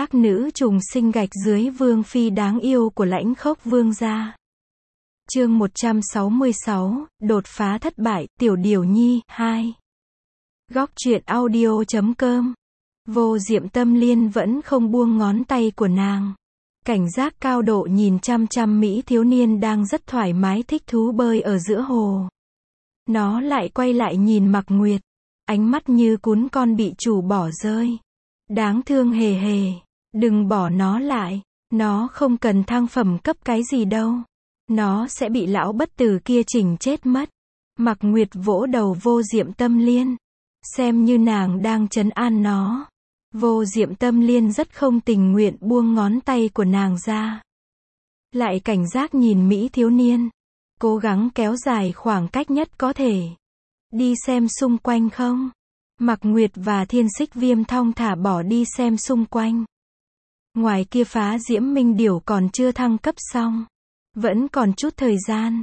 Các nữ trùng sinh gạch dưới vương phi đáng yêu của Lãnh Khốc Vương gia. Chương 166, đột phá thất bại, Tiểu Điểu Nhi, 2. Góc truyện audio.com. Vô Diệm Tâm Liên vẫn không buông ngón tay của nàng. Cảnh giác cao độ nhìn chăm chăm mỹ thiếu niên đang rất thoải mái thích thú bơi ở giữa hồ. Nó lại quay lại nhìn Mặc Nguyệt. Ánh mắt như cún con bị chủ bỏ rơi. Đáng thương hề hề. Đừng bỏ nó lại. Nó không cần thăng phẩm cấp cái gì đâu. Nó sẽ bị lão bất tử kia chỉnh chết mất. Mặc Nguyệt vỗ đầu Vô Diệm Tâm Liên. Xem như nàng đang trấn an nó. Vô Diệm Tâm Liên rất không tình nguyện buông ngón tay của nàng ra. Lại cảnh giác nhìn mỹ thiếu niên. Cố gắng kéo dài khoảng cách nhất có thể. Đi xem xung quanh không? Mặc Nguyệt và Thiên Xích Viêm thong thả bỏ đi xem xung quanh. Ngoài kia Phá Diễm Minh Điểu còn chưa thăng cấp xong. Vẫn còn chút thời gian.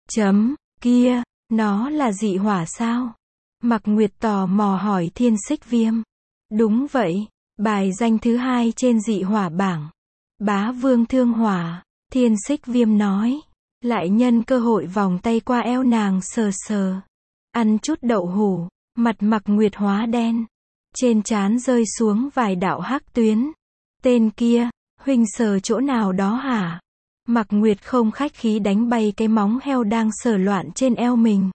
Kia, nó là dị hỏa sao? Mặc Nguyệt tò mò hỏi Thiên Xích Viêm. Đúng vậy, bài danh thứ 2 trên dị hỏa bảng. Bá Vương Thương Hỏa, Thiên Xích Viêm nói. Lại nhân cơ hội vòng tay qua eo nàng sờ sờ. Ăn chút đậu hủ, mặt Mặc Nguyệt hóa đen. Trên trán rơi xuống vài đạo hắc tuyến. Tên kia, huynh sờ chỗ nào đó hả? Mặc Nguyệt không khách khí đánh bay cái móng heo đang sờ loạn trên eo mình.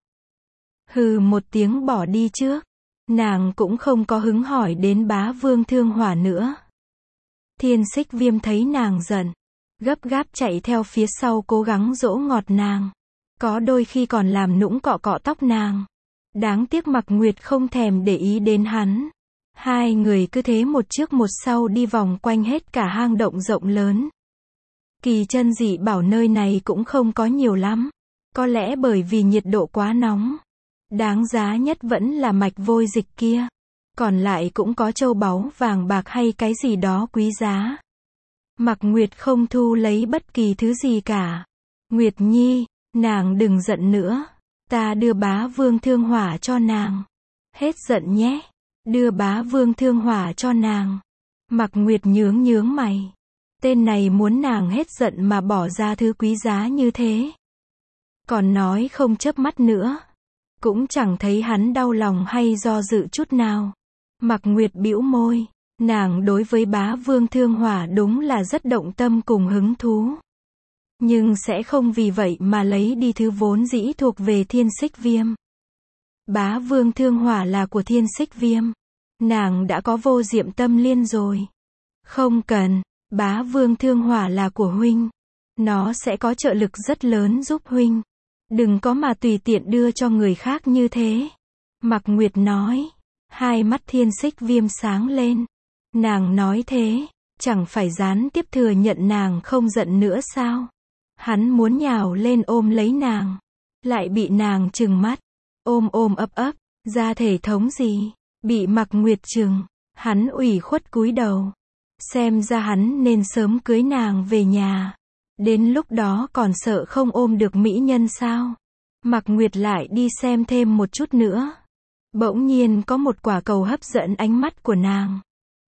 Hừ một tiếng bỏ đi trước. Nàng cũng không có hứng hỏi đến Bá Vương Thương Hỏa nữa. Thiên Xích Viêm thấy nàng giận. Gấp gáp chạy theo phía sau cố gắng dỗ ngọt nàng. Có đôi khi còn làm nũng cọ cọ tóc nàng. Đáng tiếc Mặc Nguyệt không thèm để ý đến hắn. Hai người cứ thế một trước một sau đi vòng quanh hết cả hang động rộng lớn. Kỳ chân dị bảo nơi này cũng không có nhiều lắm. Có lẽ bởi vì nhiệt độ quá nóng. Đáng giá nhất vẫn là mạch vôi dịch kia. Còn lại cũng có châu báu vàng bạc hay cái gì đó quý giá. Mặc Nguyệt không thu lấy bất kỳ thứ gì cả. Nguyệt Nhi, nàng đừng giận nữa. Ta đưa Bá Vương Thương Hỏa cho nàng. Hết giận nhé. Đưa Bá Vương Thương Hỏa cho nàng. Mặc Nguyệt nhướng mày. Tên này muốn nàng hết giận mà bỏ ra thứ quý giá như thế. Còn nói không chớp mắt nữa. Cũng chẳng thấy hắn đau lòng hay do dự chút nào. Mặc Nguyệt bĩu môi. Nàng đối với Bá Vương Thương Hỏa đúng là rất động tâm cùng hứng thú. Nhưng sẽ không vì vậy mà lấy đi thứ vốn dĩ thuộc về Thiên Xích Viêm. Bá Vương Thương Hỏa là của Thiên Xích Viêm. Nàng đã có Vô Diệm Tâm Liên rồi. Không cần, Bá Vương Thương Hỏa là của huynh. Nó sẽ có trợ lực rất lớn giúp huynh. Đừng có mà tùy tiện đưa cho người khác như thế. Mặc Nguyệt nói. Hai mắt Thiên Xích Viêm sáng lên. Nàng nói thế, chẳng phải gián tiếp thừa nhận nàng không giận nữa sao? Hắn muốn nhào lên ôm lấy nàng. Lại bị nàng trừng mắt. Ôm ấp, ra thể thống gì? Bị Mặc Nguyệt trừng. Hắn ủy khuất cúi đầu. Xem ra hắn nên sớm cưới nàng về nhà. Đến lúc đó còn sợ không ôm được mỹ nhân sao? Mặc Nguyệt lại đi xem thêm một chút nữa. Bỗng nhiên có một quả cầu hấp dẫn ánh mắt của nàng.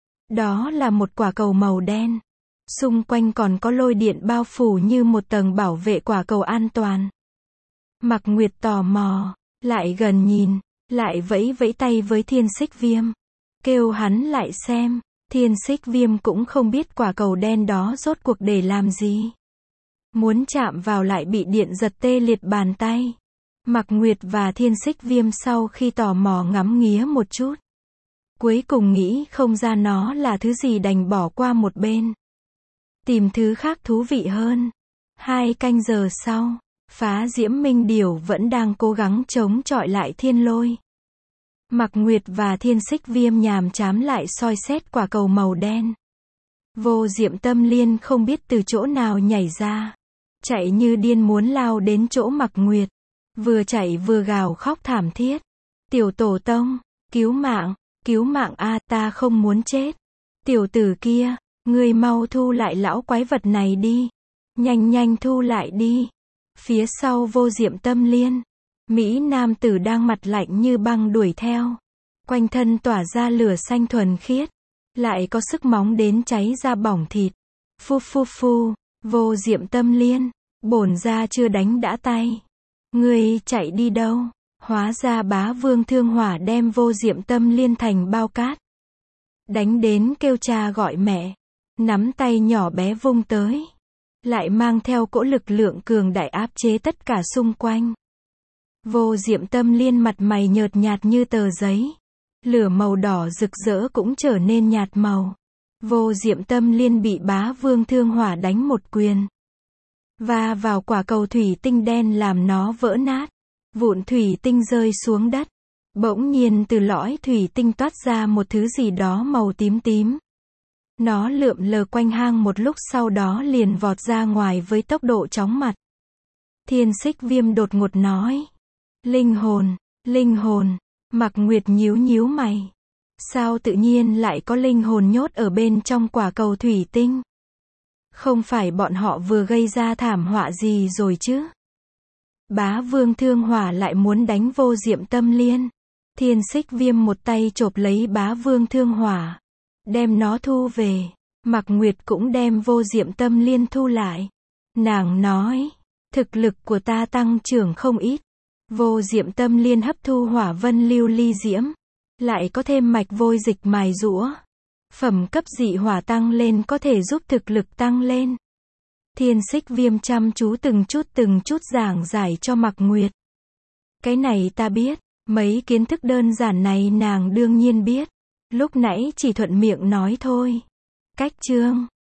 Đó là một quả cầu màu đen. Xung quanh còn có lôi điện bao phủ như một tầng bảo vệ quả cầu an toàn. Mặc Nguyệt tò mò, lại gần nhìn, lại vẫy tay với Thiên Xích Viêm. Kêu hắn lại xem. Thiên Xích Viêm cũng không biết quả cầu đen đó rốt cuộc để làm gì. Muốn chạm vào lại bị điện giật tê liệt bàn tay. Mặc Nguyệt và Thiên Xích Viêm sau khi tò mò ngắm nghía một chút. Cuối cùng nghĩ không ra nó là thứ gì đành bỏ qua một bên. Tìm thứ khác thú vị hơn. 2 canh giờ sau, Phá Diễm Minh Điểu vẫn đang cố gắng chống chọi lại thiên lôi. Mặc Nguyệt và Thiên Xích Viêm nhàm chán lại soi xét quả cầu màu đen. Vô Diệm Tâm Liên không biết từ chỗ nào nhảy ra. Chạy như điên muốn lao đến chỗ Mặc Nguyệt. Vừa chạy vừa gào khóc thảm thiết. Tiểu tổ tông, cứu mạng a, ta không muốn chết. Tiểu tử kia, ngươi mau thu lại lão quái vật này đi. Nhanh thu lại đi. Phía sau Vô Diệm Tâm Liên, mỹ nam tử đang mặt lạnh như băng đuổi theo. Quanh thân tỏa ra lửa xanh thuần khiết. lại có sức móng đến cháy ra bỏng thịt. Phu phu phu, Vô Diệm Tâm Liên, bổn gia chưa đánh đã tay. Ngươi chạy đi đâu? Hóa ra Bá Vương Thương Hỏa đem Vô Diệm Tâm Liên thành bao cát. Đánh đến kêu cha gọi mẹ. Nắm tay nhỏ bé vung tới. Lại mang theo cỗ lực lượng cường đại áp chế tất cả xung quanh. Vô Diệm Tâm Liên mặt mày nhợt nhạt như tờ giấy. Lửa màu đỏ rực rỡ cũng trở nên nhạt màu. Vô Diệm Tâm Liên bị Bá Vương Thương Hỏa đánh một quyền. Va vào quả cầu thủy tinh đen làm nó vỡ nát. Vụn thủy tinh rơi xuống đất. Bỗng nhiên từ lõi thủy tinh toát ra một thứ gì đó màu tím tím. Nó lượm lờ quanh hang một lúc sau đó liền vọt ra ngoài với tốc độ chóng mặt. Thiên Xích Viêm đột ngột nói. Linh hồn, linh hồn. Mạc Nguyệt nhíu nhíu mày. Sao tự nhiên lại có linh hồn nhốt ở bên trong quả cầu thủy tinh? Không phải bọn họ vừa gây ra thảm họa gì rồi chứ? Bá Vương Thương Hỏa lại muốn đánh Vô Diệm Tâm Liên. Thiên Xích Viêm một tay chộp lấy Bá Vương Thương Hỏa. Đem nó thu về. Mạc Nguyệt cũng đem Vô Diệm Tâm Liên thu lại. Nàng nói. Thực lực của ta tăng trưởng không ít. Vô Diệm Tâm Liên hấp thu hỏa vân lưu ly diễm. Lại có thêm mạch vôi dịch mài rũa. Phẩm cấp dị hỏa tăng lên có thể giúp thực lực tăng lên. Thiên Xích Viêm chăm chú từng chút giảng giải cho Mạc Nguyệt. Cái này ta biết. Mấy kiến thức đơn giản này nàng đương nhiên biết. Lúc nãy chỉ thuận miệng nói thôi. Cách chương